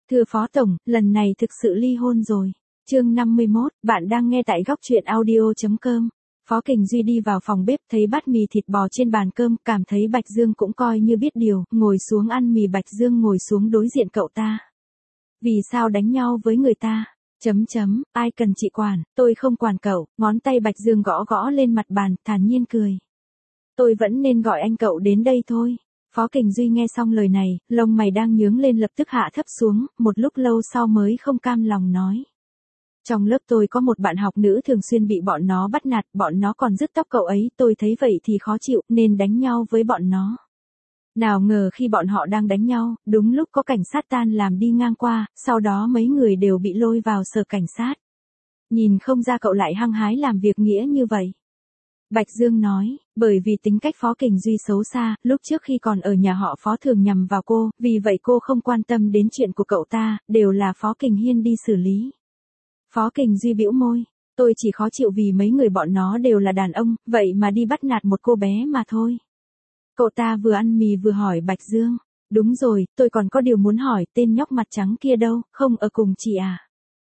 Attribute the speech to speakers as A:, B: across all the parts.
A: Thưa Phó Tổng, lần này thực sự ly hôn rồi. Chương 51, bạn đang nghe tại góc truyện audio.com. Phó Kình Duy đi vào phòng bếp thấy bát mì thịt bò trên bàn cơm, cảm thấy Bạch Dương cũng coi như biết điều, ngồi xuống ăn mì. Bạch Dương ngồi xuống đối diện cậu ta. Vì sao đánh nhau với người ta? Ai cần chị quản, tôi không quản cậu. Ngón tay Bạch Dương gõ gõ lên mặt bàn, thản nhiên cười. Tôi vẫn nên gọi anh cậu đến đây thôi. Phó Kình Duy nghe xong lời này, lông mày đang nhướng lên lập tức hạ thấp xuống, một lúc lâu sau mới không cam lòng nói. Trong lớp tôi có một bạn học nữ thường xuyên bị bọn nó bắt nạt, bọn nó còn rứt tóc cậu ấy, tôi thấy vậy thì khó chịu, nên đánh nhau với bọn nó. Nào ngờ khi bọn họ đang đánh nhau, đúng lúc có cảnh sát tan làm đi ngang qua, sau đó mấy người đều bị lôi vào sở cảnh sát. Nhìn không ra cậu lại hăng hái làm việc nghĩa như vậy. Bạch Dương nói, bởi vì tính cách Phó Kình Duy xấu xa, lúc trước khi còn ở nhà họ Phó thường nhằm vào cô, vì vậy cô không quan tâm đến chuyện của cậu ta, đều là Phó Kình Hiên đi xử lý. Phó Kình Duy bĩu môi, tôi chỉ khó chịu vì mấy người bọn nó đều là đàn ông, vậy mà đi bắt nạt một cô bé mà thôi. Cậu ta vừa ăn mì vừa hỏi Bạch Dương, đúng rồi, tôi còn có điều muốn hỏi, tên nhóc mặt trắng kia đâu, không ở cùng chị à?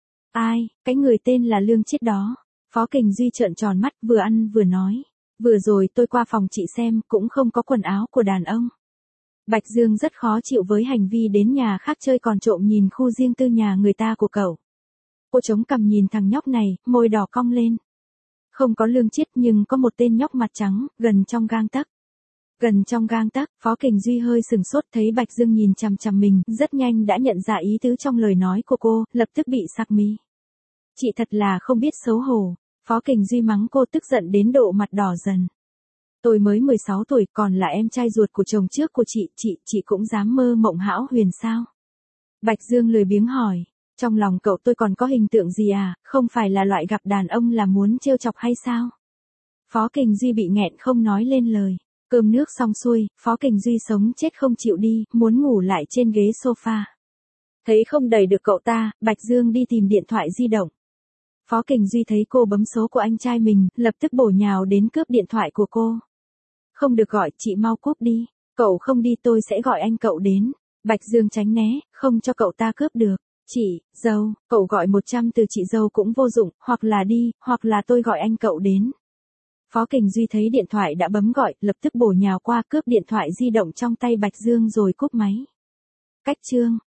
A: Ai, cái người tên là Lương Chiết đó. Phó Kình Duy trợn tròn mắt vừa ăn vừa nói. Vừa rồi tôi qua phòng chị xem cũng không có quần áo của đàn ông. Bạch Dương rất khó chịu với hành vi đến nhà khác chơi còn trộm nhìn khu riêng tư nhà người ta của cậu. Cô chống cằm nhìn thằng nhóc này, môi đỏ cong lên. Không có Lương Chiết nhưng có một tên nhóc mặt trắng, gần trong gang tấc. Gần trong gang tấc, Phó Kình Duy hơi sừng sốt thấy Bạch Dương nhìn chằm chằm mình, rất nhanh đã nhận ra ý tứ trong lời nói của cô, lập tức bị sặc mí. Chị thật là không biết xấu hổ. Phó Kình Duy mắng cô tức giận đến độ mặt đỏ dần. Tôi mới 16 tuổi còn là em trai ruột của chồng trước của chị cũng dám mơ mộng hão huyền sao? Bạch Dương lười biếng hỏi, trong lòng cậu tôi còn có hình tượng gì à, không phải là loại gặp đàn ông là muốn trêu chọc hay sao? Phó Kình Duy bị nghẹn không nói lên lời. Cơm nước xong xuôi, Phó Kình Duy sống chết không chịu đi, muốn ngủ lại trên ghế sofa. Thấy không đẩy được cậu ta, Bạch Dương đi tìm điện thoại di động. Phó Kình Duy thấy cô bấm số của anh trai mình, lập tức bổ nhào đến cướp điện thoại của cô. Không được gọi, chị mau cúp đi. Cậu không đi tôi sẽ gọi anh cậu đến. Bạch Dương tránh né, không cho cậu ta cướp được. Chị, dâu, cậu gọi 100 từ chị dâu cũng vô dụng, hoặc là đi, hoặc là tôi gọi anh cậu đến. Phó Kình Duy thấy điện thoại đã bấm gọi, lập tức bổ nhào qua cướp điện thoại di động trong tay Bạch Dương rồi cúp máy. Cách chương